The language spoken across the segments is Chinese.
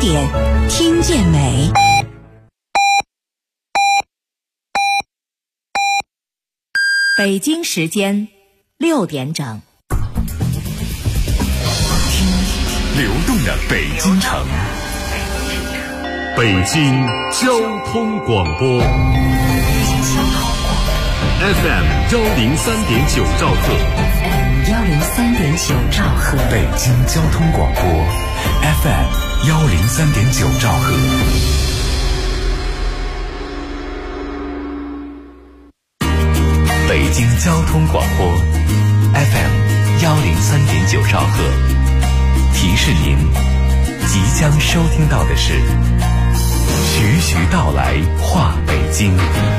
点，听见美。北京时间6点整， 听流动的北京城，北京交通广播 FM 103.9兆赫 103.9兆赫， 北京交通广播 FM 103.9兆赫。北京交通广播 FM 103.9兆赫，提示您即将收听到的是徐徐道来话北京。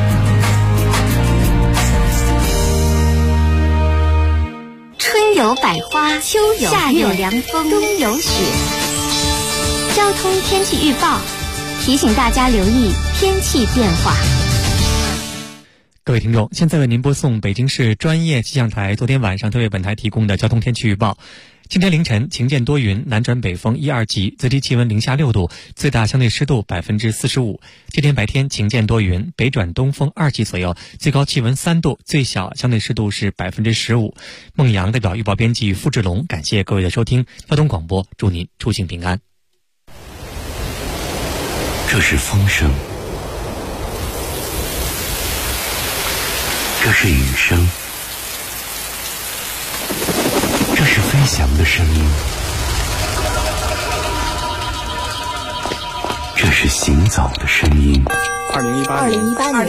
春有百花，秋有夏有凉风，冬有雪。交通天气预报提醒大家留意天气变化。 各位听众，现在为您播送北京市专业气象台昨天晚上特为本台提供的交通天气预报。今天凌晨晴间多云，南转北风1、2级，最低气温零下6度，最大相对湿度45%。今天白天晴间多云，北转东风2级左右，最高气温3度，最小相对湿度是15%。孟阳代表预报编辑付志龙，感谢各位的收听。交通广播，祝您出行平安。 这是风声，这是雨声，这是飞翔的声音，这是行走的声音。 2018年，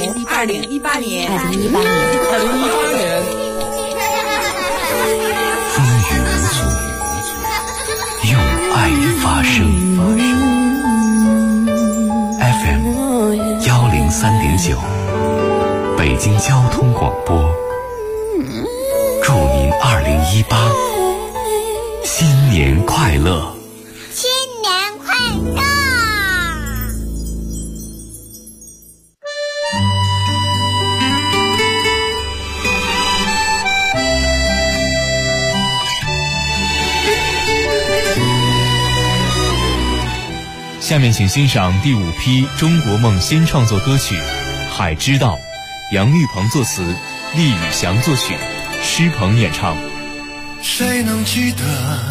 风雨无阻，用爱发声。FM 103.9，北京交通广播，祝您2018新年快乐！ 新年快乐！ 下面请欣赏第5批中国梦新创作歌曲《海之道》，杨玉鹏作词，厉宇翔作曲，施鹏演唱。 谁能记得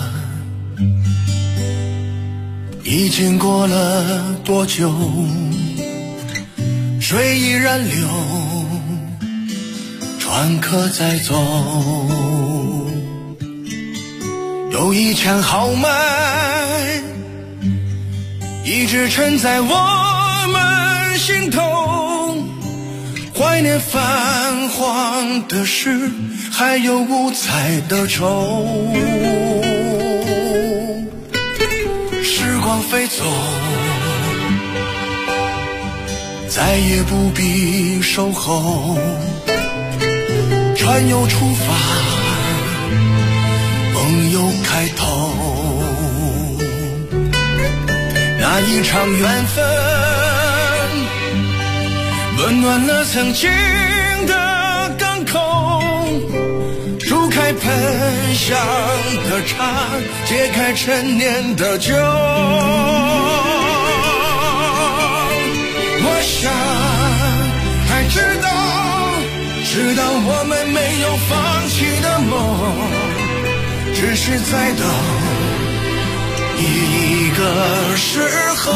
已经过了多久，水依然流，船可再走，有一腔豪迈一直沉在我们心头，怀念泛黄的诗，还有五彩的愁。时光飞走，再也不必守候，船又出发，梦又开头。那一场缘分温暖了曾经的港口，煮开喷香的茶，解开陈年的酒。我想还知道我们没有放弃的梦，只是在等一个时候。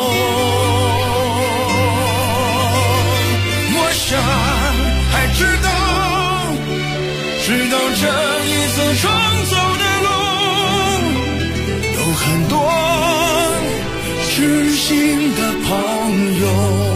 我想还知道这一次重走的路，有很多知心的朋友。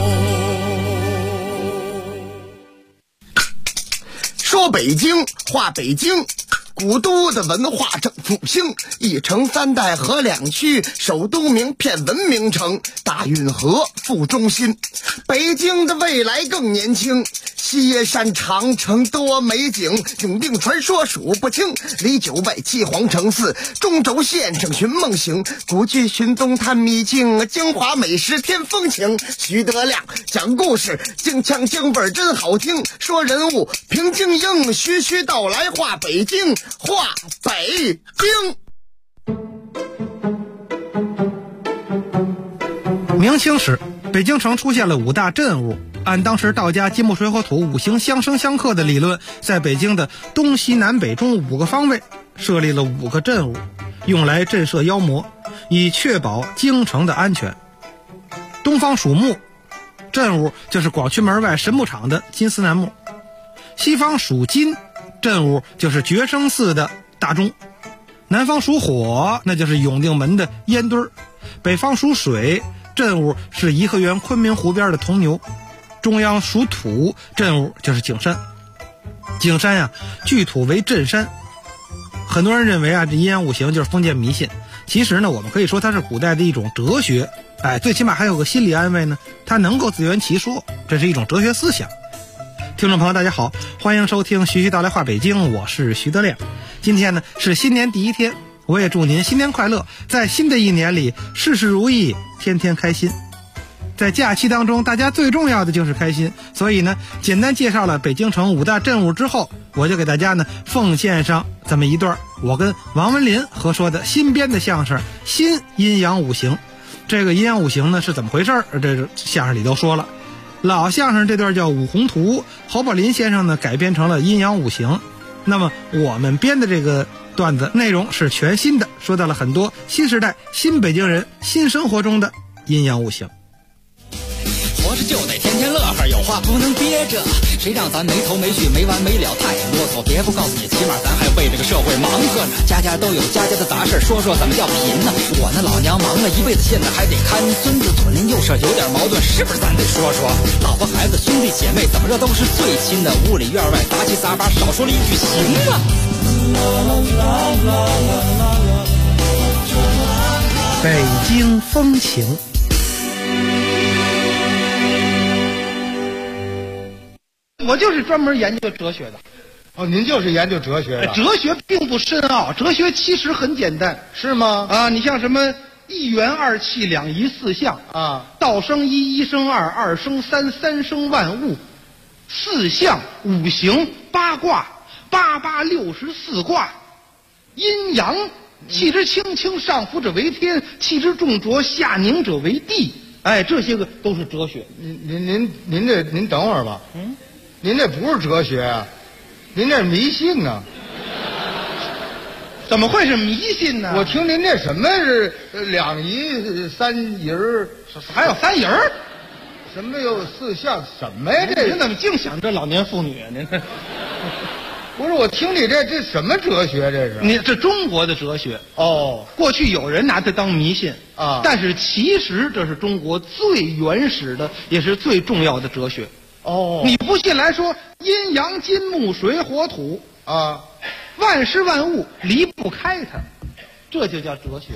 说北京，话北京，古都的文化正复兴，一城三代河两区，首都名片文明城，大运河副中心。北京的未来更年轻，西野山长城多美景，永定传说数不清，离九外七皇城寺，中轴线上寻梦行，古剧寻踪探秘境，京华美食添风情。徐德亮讲故事，京腔京味真好听，说人物平静英，徐徐道来话北京，话北京。 明清时，北京城出现了5大镇物。按当时道家金木水火土5行相生相克的理论，在北京的东西南北中5个方位设立了5个镇物，用来震慑妖魔，以确保京城的安全。东方属木，镇物就是广渠门外神木场的金丝楠木；西方属金，镇物就是觉生寺的大钟；南方属火，那就是永定门的烟墩；北方属水，镇物是颐和园昆明湖边的铜牛；中央属土，镇物就是景山。景山呀，聚土为镇山。很多人认为这阴阳五行就是封建迷信，其实呢，我们可以说它是古代的一种哲学。最起码还有个心理安慰呢，它能够自圆其说，这是一种哲学思想。听众朋友大家好，欢迎收听徐徐道来话北京，我是徐德亮。今天呢是新年第1天，我也祝您新年快乐，在新的一年里事事如意，天天开心。在假期当中，大家最重要的就是开心，所以呢，简单介绍了北京城5大镇物之后，我就给大家呢奉献上这么一段我跟王文林合说的新编的相声《新阴阳五行》。这个阴阳五行呢是怎么回事？这相声里都说了，老相声这段叫五宏图，侯宝林先生呢改编成了阴阳五行。那么我们编的这个段子内容是全新的，说到了很多新时代新北京人新生活中的阴阳五行。 活着就得天天乐呵，有话不能憋着，谁让咱没头没绪没完没了太啰嗦，别不告诉你，起码咱还为这个社会忙活呢。家家都有家家的杂事，说说怎么叫贫呢？我那老娘忙了一辈子，现在还得看孙子，左邻右舍有点矛盾，是不是咱得说说？老婆孩子兄弟姐妹怎么着都是最亲的，屋里院外杂七杂八，少说了一句行吗？ 北京风情。我就是专门研究哲学的。 您就是研究哲学的。 哲学并不深奥，哲学其实很简单， 是吗？ 你像什么一元二气两仪四象道生一，一生二，二生三，三生万物，四象五行八卦，八八64卦，阴阳，气之轻轻上浮者为天，气之重浊下凝者为地。这些个都是哲学。 您等会儿吧。您这不是哲学啊，您这是迷信呢。 怎么会是迷信呢？ 我听您这什么是两仪三仪儿， 还有三仪儿， 什么有四象，什么呀？这您怎么净想这老年妇女啊？您不是，我听你这什么哲学？这是你这中国的哲学过去有人拿它当迷信但是其实这是中国最原始的，也是最重要的哲学。你不信来说，阴阳金木水火土万事万物离不开它，这就叫哲学。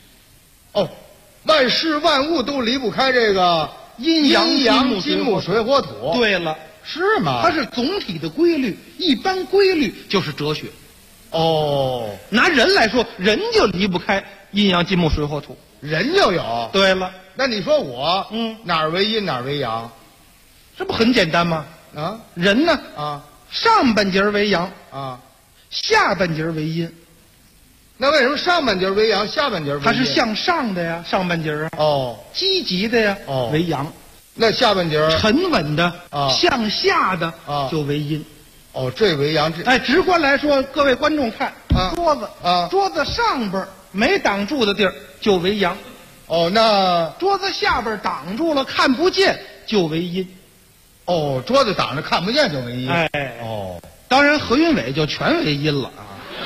万事万物都离不开这个阴阳金木水火土。 对了， 是吗？ 它是总体的规律，一般规律就是哲学。拿人来说，人就离不开阴阳金木水火土， 人就有。 对了， 那你说我哪儿为阴哪儿为阳？ 这不很简单吗？人呢上半截为阳下半截为阴。 那为什么上半截为阳，下半截为阴？ 它是向上的呀，上半截积极的呀为阳。 那下半截沉稳的向下的就为阴。 这为阳。 直观来说，各位观众看桌子桌子上边没挡住的地儿就为阳。 那桌子下边挡住了看不见就为阴。 桌子挡着看不见就为阴。 当然何云伟就全为阴了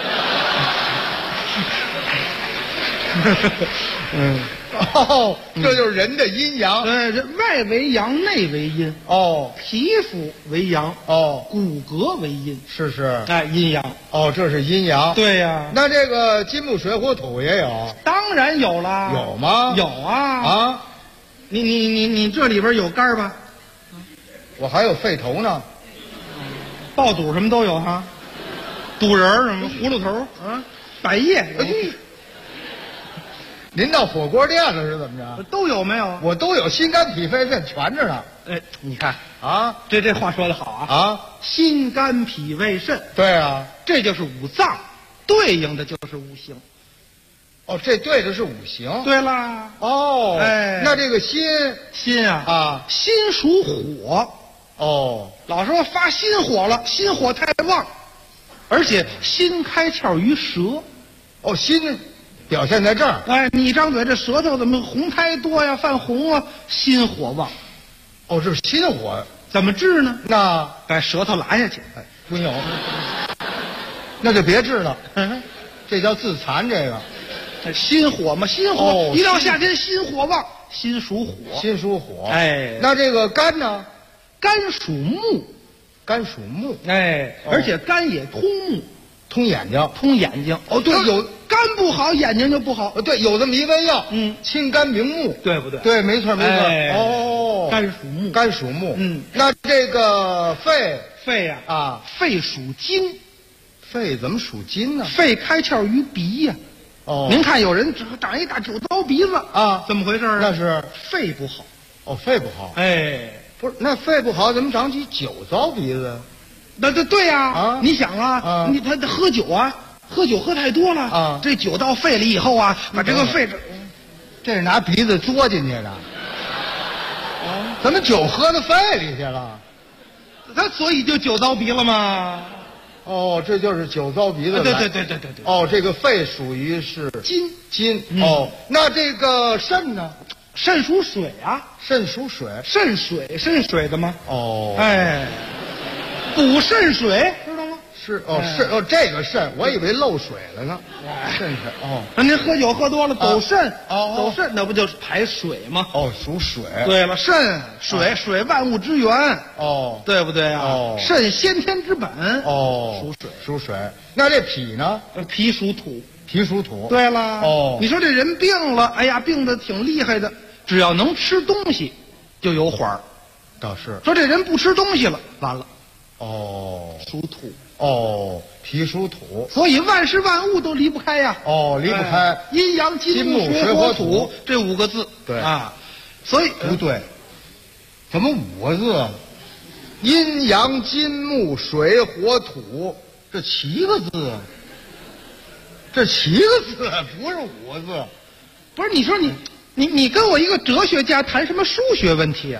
这就是人的阴阳。 外为阳，内为阴。皮肤为阳，骨骼为阴。 是。 阴阳。 这是阴阳。 对呀。 那这个金木水火土也有？ 当然有啦。 有吗？ 有啊。你这里边有肝吧？ 我还有肺头呢。 爆肚什么都有哈。肚仁什么葫芦头百叶。 您到火锅店了是怎么着？ 都有没有？ 我都有，心肝脾肺肾全着呢。 你看这话说得好心肝脾胃肾。 对啊， 这就是五脏，对应的就是五行。 哦，这对的是五行。 对啦， 哦， 哎那这个辛辛啊， 辛属火。 哦， 老说发心火了，心火太旺，而且心开窍于舌。 哦，辛表现在这儿。 哎，你一张嘴，这舌头怎么红苔多呀，泛红啊，心火旺。 哦，这是心火， 怎么治呢？ 那把舌头拉下去。 哎，不有，那就别治了，这叫自残。这个心火嘛，心火、 哦一到夏天心火旺，心属火。 心属火。 哎， 那这个肝呢？ 肝属木。 肝属木。 哎， 哦而且肝也通目， 通眼睛。 通眼睛。 哦，对，有肝不好，眼睛就不好。 对，有这么一味药， 嗯， 清肝明目， 对不对？ 对，没错没错。 哎哦， 肝属木。 肝属木。 嗯， 那这个肺肺呀、 啊， 肺属金。 肺怎么属金呢？ 肺开窍于鼻呀、 哦， 您看有人长一大酒糟鼻子啊， 怎么回事啊？ 那是肺不好。 哦，肺不好。 哎， 不是，那肺不好怎么长起酒糟鼻子？ 那对呀、 啊你想啊， 啊他喝酒啊，喝酒喝太多了啊这酒到肺里以后啊，把这个肺这是拿鼻子嘬进去的。怎么酒喝到肺里去了？ 他所以就酒糟鼻了嘛。 哦，这就是酒糟鼻子。 对。 哦，这个肺属于是金。哦，那这个肾呢？ 肾属水啊， 肾属水。 肾水的吗？ 哦， 哎，补肾水知道吗？ 是哦， 哎肾哦，这个肾我以为漏水了呢。肾是哦， 那您喝酒喝多了走肾， 哦走肾那不就是排水吗？ 哦，属水。 对了，肾水水万物之源， 哦， 对不对啊？ 哦肾先天之本。 哦， 属水。 属水。那这脾呢？ 脾属土。 脾属土。 对了。 哦你说这人病了，哎呀，病得挺厉害的，只要能吃东西，就有缓儿。 倒是。 说这人不吃东西了，完了， 哦， 属土。 哦，脾属土。 所以万事万物都离不开呀。 哦，离不开哎阴阳金木水火土这5个字。 对啊，所以不对，怎么5个字啊？阴阳金木水火土，这7个字啊！这7个字不是5个字。 不是你说你跟我一个哲学家谈什么数学问题啊？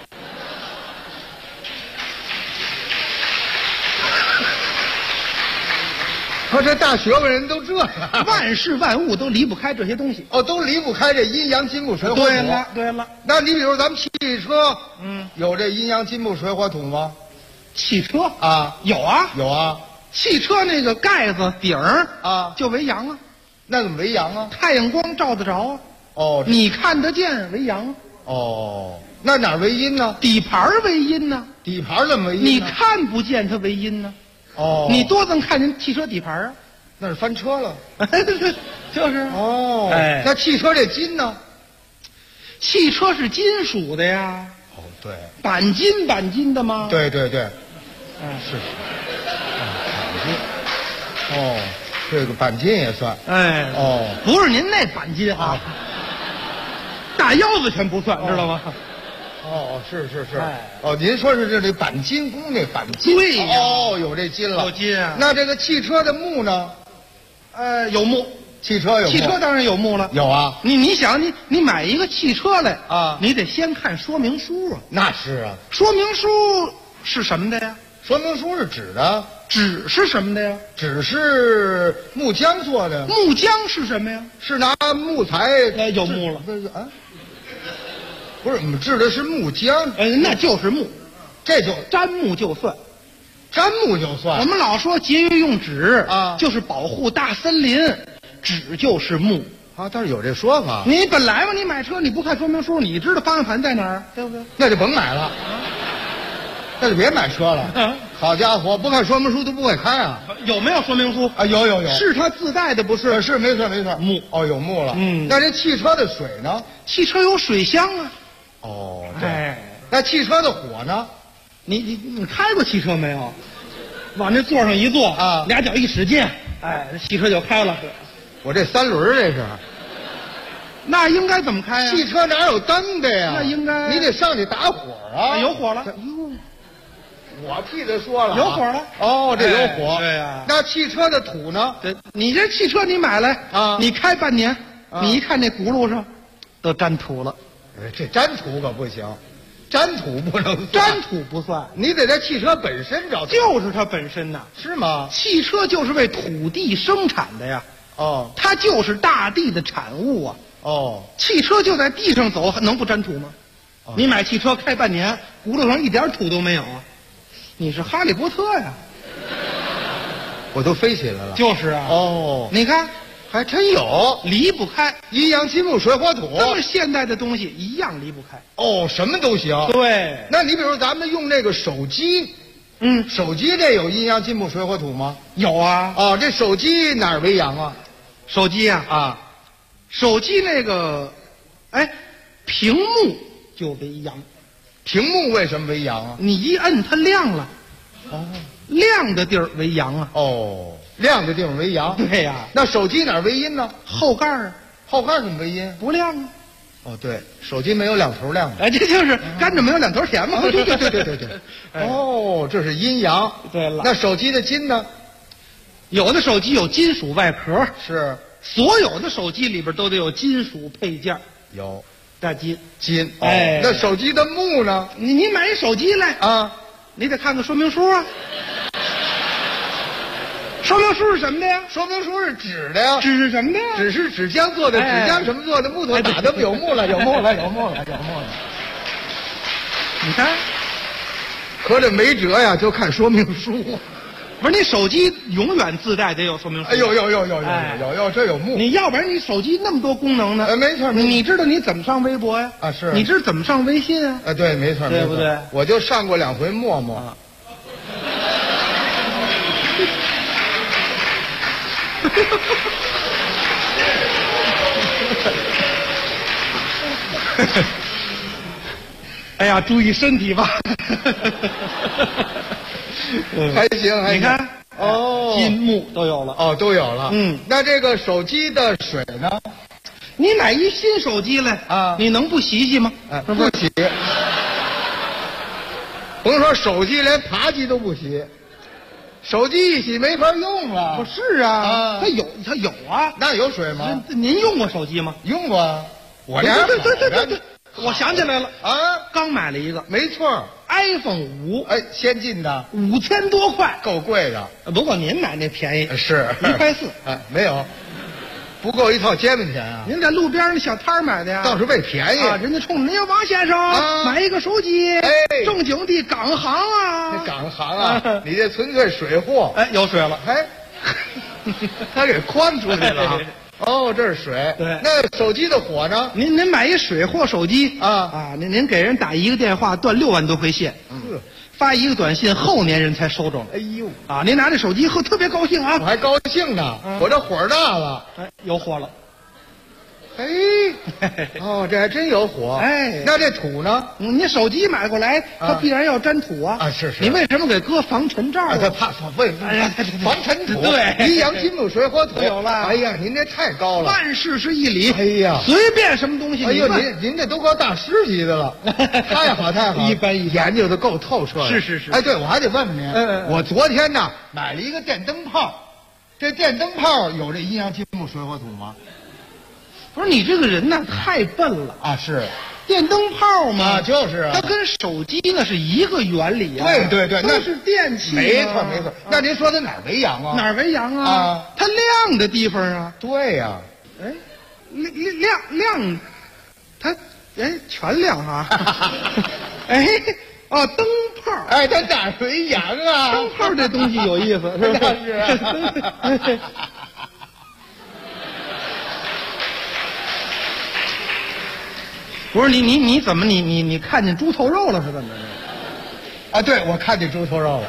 说这大学问人都这样， 万事万物都离不开这些东西。 哦，都离不开这阴阳金木水火土。 对了， 那你比如咱们汽车， 嗯， 有这阴阳金木水火土吗？ 汽车啊， 有啊， 有啊。 汽车那个盖子顶儿啊， 就为阳啊， 那怎么为阳啊？ 太阳光照得着啊。 哦， 你看得见为阳。 哦，那哪为阴呢？ 底盘为阴呢。 底盘怎么为阴呢？ 你看不见它为阴呢。 哦， 你多能看见汽车底盘啊？ 那是翻车了。 就是哦， 哎， 那汽车这金呢？ 汽车是金属的呀。 哦，对， 钣金的吗？ 对，是。钣金。哦，这个钣金也算。 哎， 哦， 不是您那钣金啊，大腰子全不算，知道吗？ 哦，是。 哎哦，您说是这钣金工那钣金？ 对呀。 哦，有这金了。 有金啊。 那这个汽车的木呢？ 有木。 汽车有木。 汽车当然有木了。 有啊。 你想你买一个汽车来啊， 你得先看说明书啊。 那是啊。 说明书是什么的呀？ 说明书是纸的。 纸是什么的呀？ 纸是木浆做的。 木浆是什么呀？ 是拿木材。 有木了。 啊。不是，我们制的是木浆。 那就是木， 这就沾木就算。 沾木就算。 我们老说节约用纸啊， 就是保护大森林，纸就是木啊。倒是有这说法。 你本来嘛，你买车你不看说明书，你知道方向盘在哪儿，对不对？ 那就甭买了，那就别买车了。好家伙，不看说明书都不会开啊！ 有没有说明书啊？有， 是它自带的，不是？ 是没错。 木哦，有木了。 嗯， 那这汽车的水呢？ 汽车有水箱啊。 哦，对。 哎， 那汽车的火呢？ 你开过汽车没有？往那座上一坐啊， 俩脚一使劲，哎，汽车就开了。 我这3轮这是。 那应该怎么开啊？ 汽车哪有灯的呀？ 那应该你得上去打火啊。 有火了。 我替他说了， 有火了。 哦，这有火。 对呀。 那汽车的土呢？ 对，你这汽车你买来啊， 你开半年，你一看那轱辘上都沾土了。 这粘土可不行，粘土不能算， 粘土不算， 你得在汽车本身找土。 就是它本身呐， 是吗？ 汽车就是为土地生产的呀。 哦， 它就是大地的产物啊。 哦， 汽车就在地上走，能不沾土吗？你买汽车开半年，轱辘上一点土都没有啊！你是哈利波特呀？ 我都飞起来了。 就是啊。 哦， 你看， 还真有， 离不开阴阳金木水火土， 这么现代的东西一样离不开。 哦，什么都行。 对， 那你比如咱们用那个手机，手机这有阴阳金木水火土吗？ 有啊。 哦，这手机哪儿为阳啊？ 手机呀，手机那个，屏幕就为阳。 屏幕为什么为阳啊？ 你一摁它亮了。哦，亮的地儿为阳啊。 哦，亮的地方为阳。 对呀。 那手机哪儿为阴呢？ 后盖啊。 后盖怎么为阴？ 不亮啊。 哦，对，手机没有两头亮。 这就是甘蔗没有两头甜嘛。 对。哦，这是阴阳。 对了。 那手机的金呢？ 有的手机有金属外壳。 是。 所有的手机里边都得有金属配件。 有。 带金。 那手机的木呢？ 你买一手机来啊， 你得看看说明书啊。说明书是什么的呀？ 说明书是纸的呀。 纸是什么的呀？ 纸是纸浆做的，纸浆什么做的？木头打的有木了。你看， 可这没辙呀，就看说明书。 不是，你手机永远自带得有说明书。 有，这有木。 你要不然你手机那么多功能呢？ 没错。 你知道你怎么上微博呀？ 啊，是。 你知道怎么上微信啊？ 对，没错， 对不对？ 我就上过2回陌陌。 哎呀，注意身体吧。 还行。 你看，金木都有了。 哦，都有了。那这个手机的水呢？ 你买一新手机来啊，你能不洗洗吗？ 不洗。甭说手机，连扒机都不洗。手机一洗没法用了。 不是啊，它有啊。 那有水吗？ 您用过手机吗？ 用过。我这对，我想起来了啊， 刚买了一个， 没错 ，iPhone 5， 先进的 ，5000多块， 够贵的。 不过您买那便宜， 是 1块4， 没有，不够一套煎饼钱啊。 您在路边那小摊买的呀？ 倒是为便宜啊，人家冲着您要王先生买一个手机，正经的港行啊， 这港行啊，你这纯粹水货， 有水了， 他给框出来了。哦，这是水。 对， 那手机的火呢？ 您买一水货手机您给人打一个电话断6万多回线，发一个短信后年人才收着。 哎呦您拿这手机后特别高兴啊！ 我还高兴呢，我这火大了， 有火了。 这还真有火。那这土呢？ 你手机买过来，它必然要沾土啊。 是。 你为什么给搁防尘罩？ 他怕防尘土。 对， 阴阳金木水火土有了。 哎呀，您这太高了。 万事是一理。 哎呀， 随便什么东西。 哎呦，您这都够大师级的了。太好。 一般研究的够透彻了。 是。 对，我还得问问您。我昨天呢买了一个电灯泡，这电灯泡有这阴阳金木水火土吗？ 不是，你这个人呢太笨了啊！是电灯泡嘛， 就是啊， 它跟手机那是一个原理啊。 对， 那是电器。 没错。那您说它哪儿为阳啊？ 哪儿为阳啊？它亮的地方啊。 对呀。 亮，它全亮啊。灯泡。 它哪儿为阳啊？ 灯泡这东西有意思，是吧？ 是。 不是你怎么你看见猪头肉了是怎么着？对，我看见猪头肉了。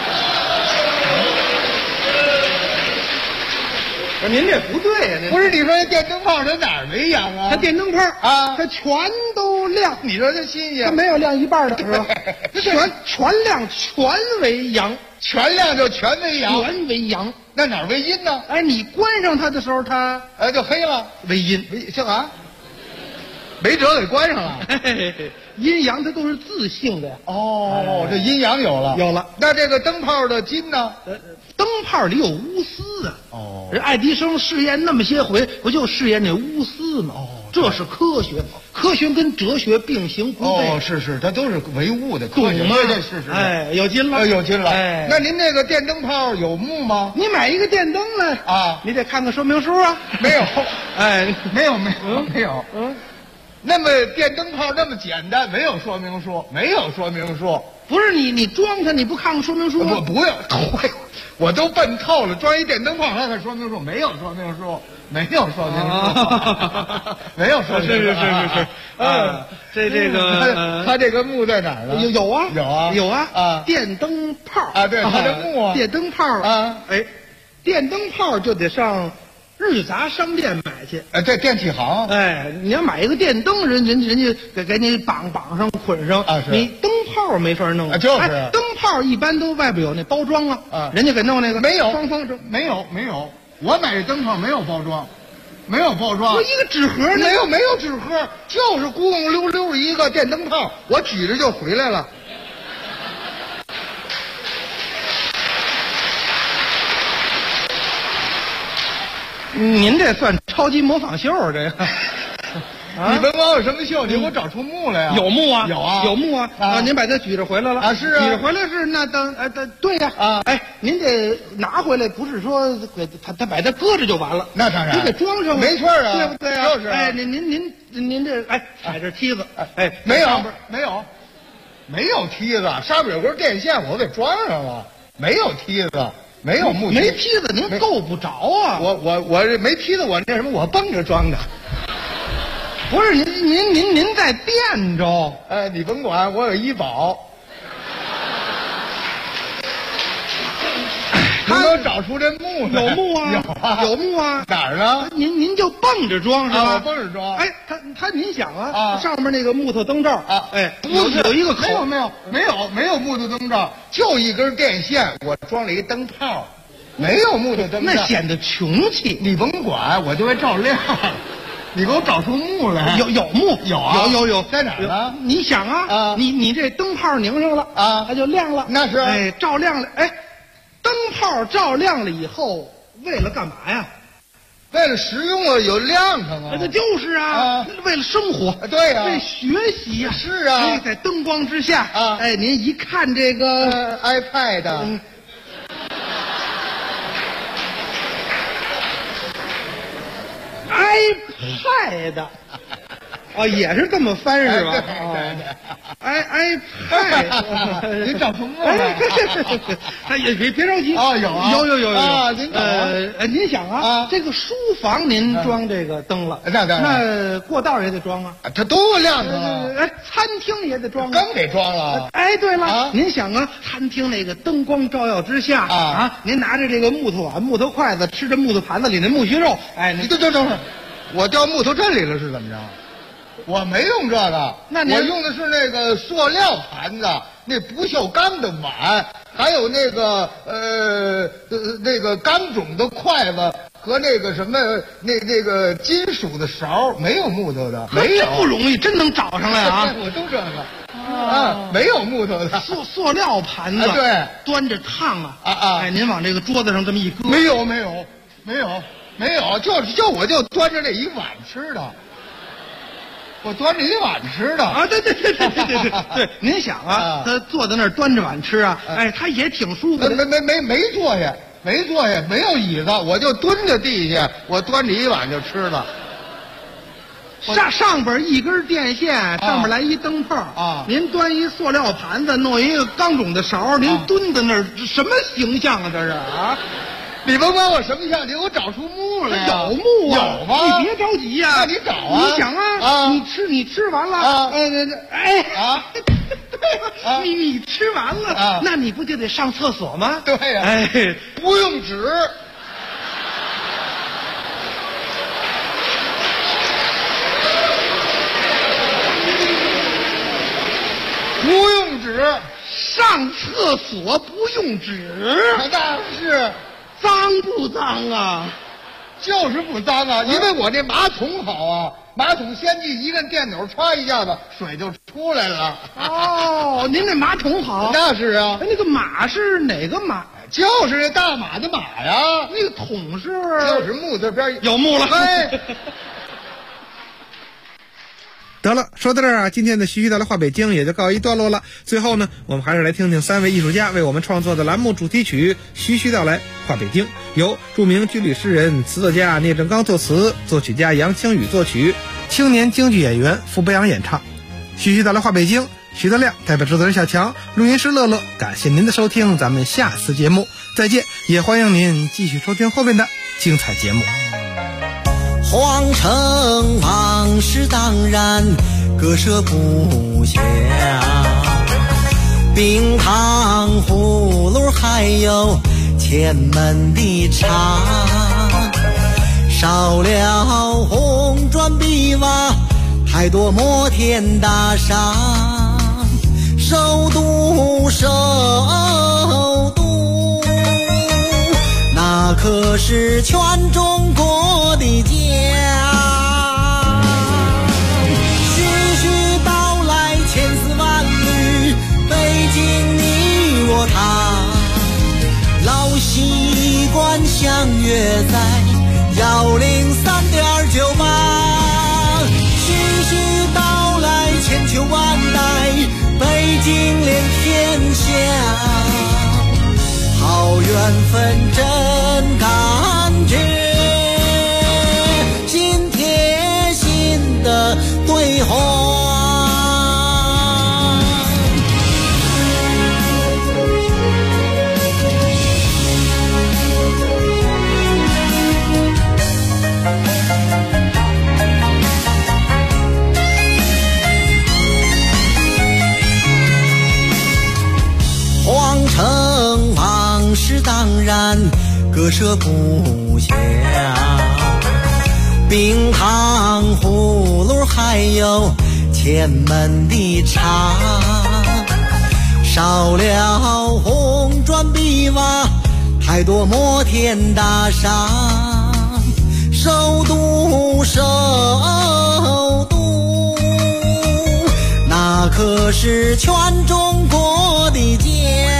不是您这不对呀！ 不是你说这电灯泡它哪儿为阳啊？ 它电灯泡它全都亮。 你说这新鲜？ 它没有亮一半的是吧？全亮，全为阳， 全亮就全为阳， 全为阳。 那哪儿为阴呢？ 你关上它的时候，它就黑了， 为阴。 姓啥？ 没辙给关上了。 阴阳它都是自性的呀。 哦，这阴阳有了， 有了。 那这个灯泡的金呢？ 灯泡里有钨丝啊。 哦， 人爱迪生试验那么些回，不就试验这钨丝吗？ 哦， 这是科学，科学跟哲学并行不悖。 哦，是，它都是唯物的科学。 懂吗？ 对，是。 哎，有劲了， 有劲了。 哎， 那您那个电灯泡有木吗？ 你买一个电灯来啊， 你得看看说明书啊。 没有， 哎， 没有。那么电灯泡那么简单，没有说明书，没有说明书。 不是你装它，你不看看说明书吗？ 我不用，我都笨透了，装一电灯泡还看说明书？没有说明书，没有说明书，没有说明书。 是。这个它这个木在哪儿呢？ 有啊，电灯泡啊，对，它这木啊， 电灯泡啊，哎，电灯泡就得上日杂商店买去。 这电器行。 哎，你要买一个电灯，人家给你绑上捆上啊，是。 你灯泡没法弄啊，就是。 灯泡一般都外边有那包装啊，人家给弄那个没有方正， 没有。我买这灯泡没有包装，没有包装。 我一个纸盒呢？ 没有纸盒，就是咕咕溜溜一个电灯泡，我举着就回来了。 您这算超级模仿秀这个。 你甭管有什么秀，你给我找出木来呀！ 有木啊， 有木啊！啊，您把它举着回来了啊？是啊， 举着回来是那对呀啊！哎，您得拿回来，不是说给他把它搁着就完了。 那当然， 你给装上， 没错啊， 对不对啊？ 就是。 哎，您这踩着梯子，哎， 没有梯子，上面有根电线，我给装上了。没有梯子，没有木梯， 没梯子您够不着啊！ 我这没梯子，我那什么，我蹦着装的。 不是您在店着， 哎，你甭管，我有医保。能够找出这木来？ 有木啊，有木啊， 哪儿呢？ 您就蹦着装是吧？ 蹦着装。 哎，您想啊，上面那个木头灯罩啊，哎，有一个口， 没有木头灯罩，就一根电线，我装了一灯泡，没有木头灯罩， 那显得穷气。 你甭管，我就会照亮。你给我找出木来。 有木，有， 在哪儿呢？ 你想啊，你这灯泡拧上了啊，它就亮了。 那是， 哎，照亮了。哎，灯泡照亮了以后，为了干嘛呀？ 为了实用啊，有亮堂啊。 那就是啊，为了生活。 对呀， 为学习呀。 是啊， 哎，在灯光之下啊，哎，您一看这个 iPad。 iPad， 啊，也是这么翻是吧？iPad， 您找出木来。 哎，也别着急啊，有啊， 您找您想啊，这个书房您装这个灯了，那过道也得装啊， 它都亮着了。 哎，餐厅也得装， 更得装了。 哎，对了，您想啊，餐厅那个灯光照耀之下啊，您拿着这个木头碗、木头筷子，吃着木头盘子里的木须肉，哎， 你等会儿。我掉木头阵里了是怎么着？我没用这个，我用的是那个塑料盘子，那不锈钢的碗，还有那个那个钢种的筷子和那个什么那个金属的勺，没有木头的，没有。 不容易，真能找上来啊！ 我都这个啊，没有木头的塑料盘子， 对， 端着烫啊！哎，您往这个桌子上这么一搁， 没有，我就端着这一碗吃的，我端着一碗吃的啊！对，您想啊，他坐在那儿端着碗吃啊，哎，他也挺舒服的。 没坐下，没有椅子，我就蹲在地下，我端着一碗就吃了。 上边一根电线，上面来一灯泡啊！您端一塑料盘子，弄一个钢种的勺，您蹲在那儿，什么形象啊？这是啊！ 你甭管我什么相，你给我找出木来。 有木啊？ 有吗？ 你别着急呀， 那你找啊！ 你想啊，你吃完了你吃完了，那你不就得上厕所吗？ 对呀。 哎， 不用纸。不用纸， 上厕所不用纸， 那是。 脏不脏啊？ 就是不脏啊，因为我这马桶好啊， 马桶先进一个电钮，歘一下子水就出来了。 哦，您那马桶好。 那是啊。 那个马是哪个马？ 就是那大马的马呀。 那个桶是？ 就是木字边有木了。 哎。 得了，说到这儿啊，今天的徐徐道来话北京也就告一段落了。最后呢，我们还是来听听3位艺术家为我们创作的栏目主题曲《徐徐道来话北京》，由著名军旅诗人、词作家聂政刚作词，作曲家杨清宇作曲，青年京剧演员傅博洋演唱。徐徐道来话北京，徐德亮代表制作人小强，录音师乐乐，感谢您的收听，咱们下次节目再见，也欢迎您继续收听后面的精彩节目。 皇城往事当然割舍不下，冰糖葫芦还有前门的茶，少了红砖碧瓦，太多摩天大厦，首都那可是全中国的家。徐徐道来千丝万缕，北京你我他，老习惯相约在103.98。徐徐道来千秋万代，北京连天下，好缘分真感觉，心贴心的对话。皇城往事当然割舍不下，冰糖葫芦还有前门的茶，少了红砖碧瓦，太多摩天大厦，首都那可是全中国的家。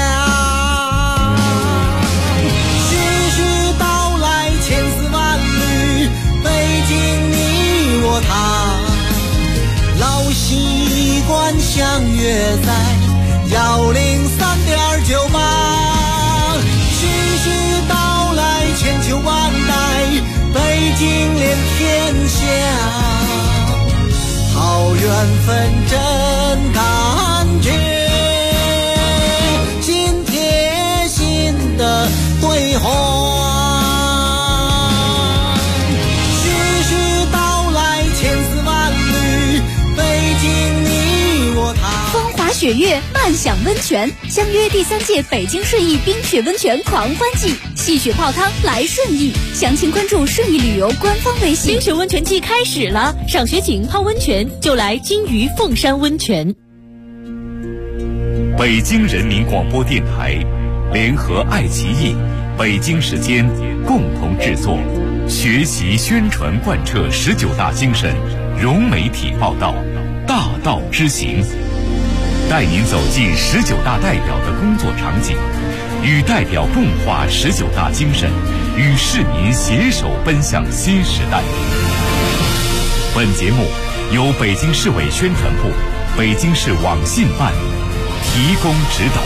徐徐道来千丝万缕，北京你我他，老习惯相约在103.98。徐徐道来千秋万代，北京连天下，好缘分真感觉，心贴心的对话。徐徐道来千丝万缕，北京你我他。 风华雪月，漫享温泉，相约第3届北京顺义冰雪温泉狂欢季，戏雪泡汤来顺义，详情关注顺义旅游官方微信。 冰雪温泉季开始了，赏雪景泡温泉就来金鱼凤山温泉。 北京人民广播电台联合爱奇艺、北京时间共同制作，学习宣传贯彻19大精神，融媒体报道，大道之行，带您走进19大代表的工作场景，与代表共话19大精神，与市民携手奔向新时代。本节目由北京市委宣传部、北京市网信办提供指导。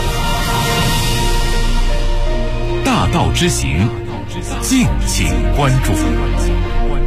大道之行，敬请关注。